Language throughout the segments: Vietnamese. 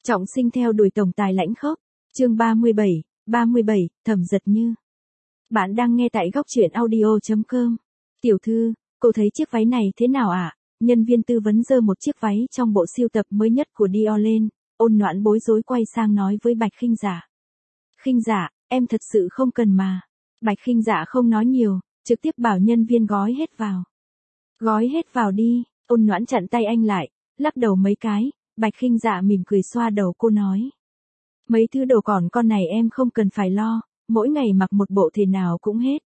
Trọng sinh theo đuổi tổng tài lãnh khốc. Chương 37, Thẩm Dật Như. Bạn đang nghe tại góc truyện audio.com. Tiểu thư, cô thấy chiếc váy này thế nào ạ? Nhân viên tư vấn giơ một chiếc váy trong bộ sưu tập mới nhất của Dior lên, Ôn Noãn bối rối quay sang nói với Bạch Khinh Dạ. Khinh Dạ, em thật sự không cần mà. Bạch Khinh Dạ không nói nhiều, trực tiếp bảo nhân viên gói hết vào. Gói hết vào đi. Ôn Noãn chặn tay anh lại, lắc đầu mấy cái. Bạch Khinh Dạ mỉm cười xoa đầu cô nói. Mấy thứ đồ còn con này em không cần phải lo, mỗi ngày mặc một bộ thế nào cũng hết.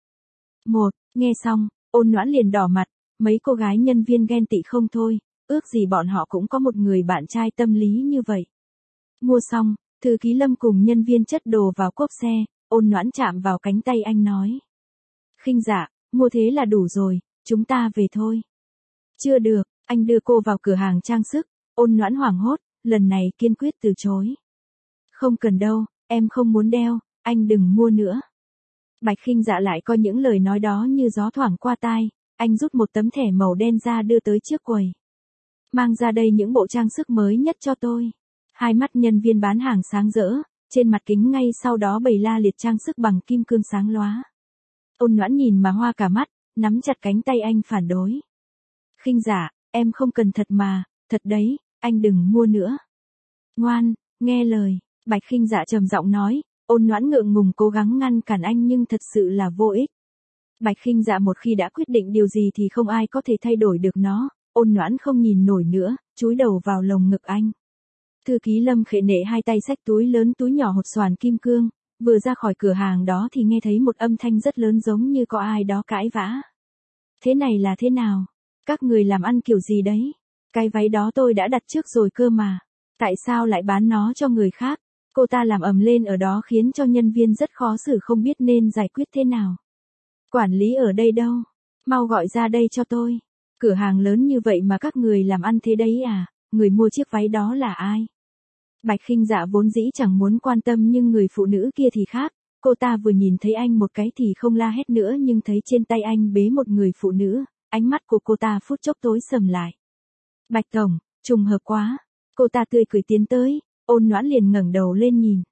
Nghe xong, Ôn Noãn liền đỏ mặt, mấy cô gái nhân viên ghen tị không thôi, ước gì bọn họ cũng có một người bạn trai tâm lý như vậy. Mua xong, thư ký Lâm cùng nhân viên chất đồ vào cốp xe, Ôn Noãn chạm vào cánh tay anh nói. Khinh Dạ, mua thế là đủ rồi, chúng ta về thôi. Chưa được, anh đưa cô vào cửa hàng trang sức. Ôn Noãn hoảng hốt, lần này kiên quyết từ chối. Không cần đâu, em không muốn đeo, anh đừng mua nữa. Bạch Khinh Dạ lại coi những lời nói đó như gió thoảng qua tai, anh rút một tấm thẻ màu đen ra đưa tới trước quầy. Mang ra đây những bộ trang sức mới nhất cho tôi. Hai mắt nhân viên bán hàng sáng rỡ, trên mặt kính ngay sau đó bày la liệt trang sức bằng kim cương sáng lóa. Ôn Noãn nhìn mà hoa cả mắt, nắm chặt cánh tay anh phản đối. Khinh Dạ, em không cần thật mà, thật đấy, anh đừng mua nữa. Ngoan, nghe lời, Bạch Khinh Dạ trầm giọng nói. Ôn Noãn ngượng ngùng cố gắng ngăn cản anh nhưng thật sự là vô ích. Bạch Khinh Dạ một khi đã quyết định điều gì thì không ai có thể thay đổi được nó. Ôn Noãn không nhìn nổi nữa, chúi đầu vào lồng ngực anh. Thư ký Lâm khệ nệ hai tay xách túi lớn túi nhỏ hột xoàn kim cương, vừa ra khỏi cửa hàng đó thì nghe thấy một âm thanh rất lớn giống như có ai đó cãi vã. Thế này là thế nào? Các người làm ăn kiểu gì đấy? Cái váy đó tôi đã đặt trước rồi cơ mà. Tại sao lại bán nó cho người khác? Cô ta làm ầm lên ở đó khiến cho nhân viên rất khó xử không biết nên giải quyết thế nào. Quản lý ở đây đâu? Mau gọi ra đây cho tôi. Cửa hàng lớn như vậy mà các người làm ăn thế đấy à? Người mua chiếc váy đó là ai? Bạch Khinh Dạ vốn dĩ chẳng muốn quan tâm nhưng người phụ nữ kia thì khác. Cô ta vừa nhìn thấy anh một cái thì không la hét nữa nhưng thấy trên tay anh bế một người phụ nữ, ánh mắt của cô ta phút chốc tối sầm lại. Bạch tổng, trùng hợp quá. Cô ta tươi cười tiến tới, Ôn Noãn liền ngẩng đầu lên nhìn.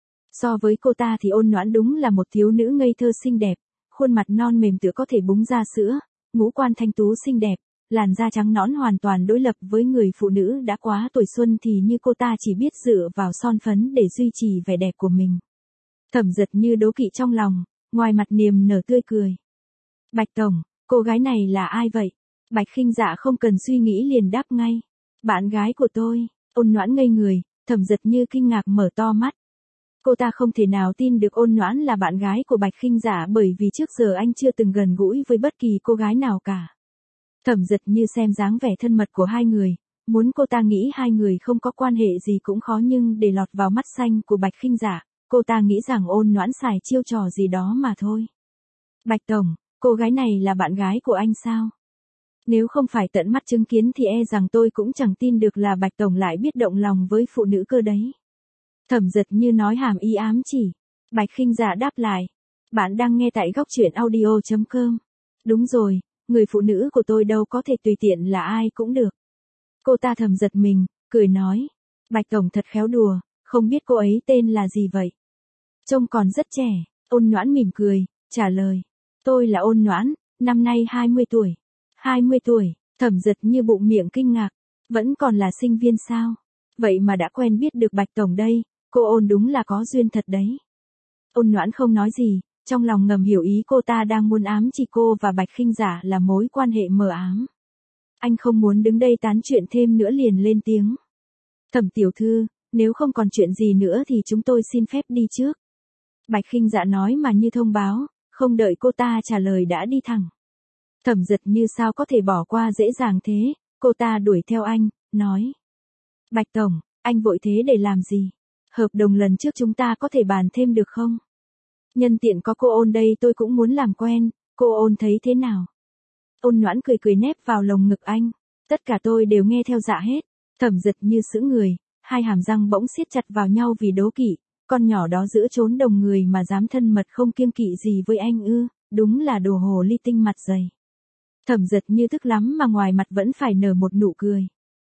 So với cô ta thì Ôn Noãn đúng là một thiếu nữ ngây thơ xinh đẹp, khuôn mặt non mềm tựa có thể búng ra sữa, ngũ quan thanh tú xinh đẹp, làn da trắng nõn hoàn toàn đối lập với người phụ nữ đã quá tuổi xuân thì như cô ta chỉ biết dựa vào son phấn để duy trì vẻ đẹp của mình. Thẩm Dật Như đố kỵ trong lòng, ngoài mặt niềm nở tươi cười. Bạch tổng, cô gái này là ai vậy? Bạch Khinh Dạ không cần suy nghĩ liền đáp ngay. Bạn gái của tôi. Ôn Noãn ngây người, Thẩm Dật Như kinh ngạc mở to mắt. Cô ta không thể nào tin được Ôn Noãn là bạn gái của Bạch Khinh Dạ bởi vì trước giờ anh chưa từng gần gũi với bất kỳ cô gái nào cả. Thẩm Dật Như xem dáng vẻ thân mật của hai người, muốn cô ta nghĩ hai người không có quan hệ gì cũng khó nhưng để lọt vào mắt xanh của Bạch Khinh Dạ, cô ta nghĩ rằng Ôn Noãn xài chiêu trò gì đó mà thôi. Bạch tổng, cô gái này là bạn gái của anh sao? Nếu không phải tận mắt chứng kiến thì e rằng tôi cũng chẳng tin được là Bạch tổng lại biết động lòng với phụ nữ cơ đấy. Thẩm Dật Như nói hàm ý ám chỉ. Bạch Khinh Dạ đáp lại. Bạn đang nghe tại góc truyện audio.com. Đúng rồi, người phụ nữ của tôi đâu có thể tùy tiện là ai cũng được. Cô ta thầm giật mình, cười nói. Bạch tổng thật khéo đùa, không biết cô ấy tên là gì vậy? Trông còn rất trẻ. Ôn Noãn mỉm cười, trả lời. Tôi là Ôn Noãn, năm nay 20 tuổi. 20 tuổi, Thẩm Dật Như bụng miệng kinh ngạc. Vẫn còn là sinh viên sao? Vậy mà đã quen biết được Bạch tổng đây, cô Ôn đúng là có duyên thật đấy. Ôn Noãn không nói gì, trong lòng ngầm hiểu ý cô ta đang muốn ám chỉ cô và Bạch Khinh Dạ là mối quan hệ mờ ám. Anh không muốn đứng đây tán chuyện thêm nữa liền lên tiếng. Thẩm tiểu thư, nếu không còn chuyện gì nữa thì chúng tôi xin phép đi trước. Bạch Khinh Dạ nói mà như thông báo, không đợi cô ta trả lời đã đi thẳng. Thẩm Dật Như sao có thể bỏ qua dễ dàng thế, cô ta đuổi theo anh, nói. Bạch tổng, anh vội thế để làm gì? Hợp đồng lần trước chúng ta có thể bàn thêm được không? Nhân tiện có cô Ôn đây tôi cũng muốn làm quen, cô Ôn thấy thế nào? Ôn Noãn cười cười nép vào lồng ngực anh. Tất cả tôi đều nghe theo dạ hết. Thẩm Dật Như sững người, hai hàm răng bỗng siết chặt vào nhau vì đố kỵ. Con nhỏ đó giữa chốn đồng người mà dám thân mật không kiêng kỵ gì với anh ư, đúng là đồ hồ ly tinh mặt dày. Thẩm Dật Như tức lắm mà ngoài mặt vẫn phải nở một nụ cười.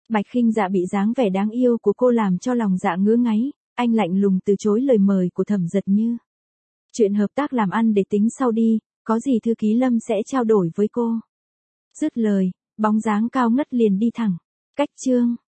Bạch Khinh Dạ bị dáng vẻ đáng yêu của cô làm cho lòng dạ ngứa ngáy, anh lạnh lùng từ chối lời mời của Thẩm Giật Như. Chuyện hợp tác làm ăn để tính sau đi, có gì thư ký Lâm sẽ trao đổi với cô. Dứt lời, bóng dáng cao ngất liền đi thẳng. Cách chương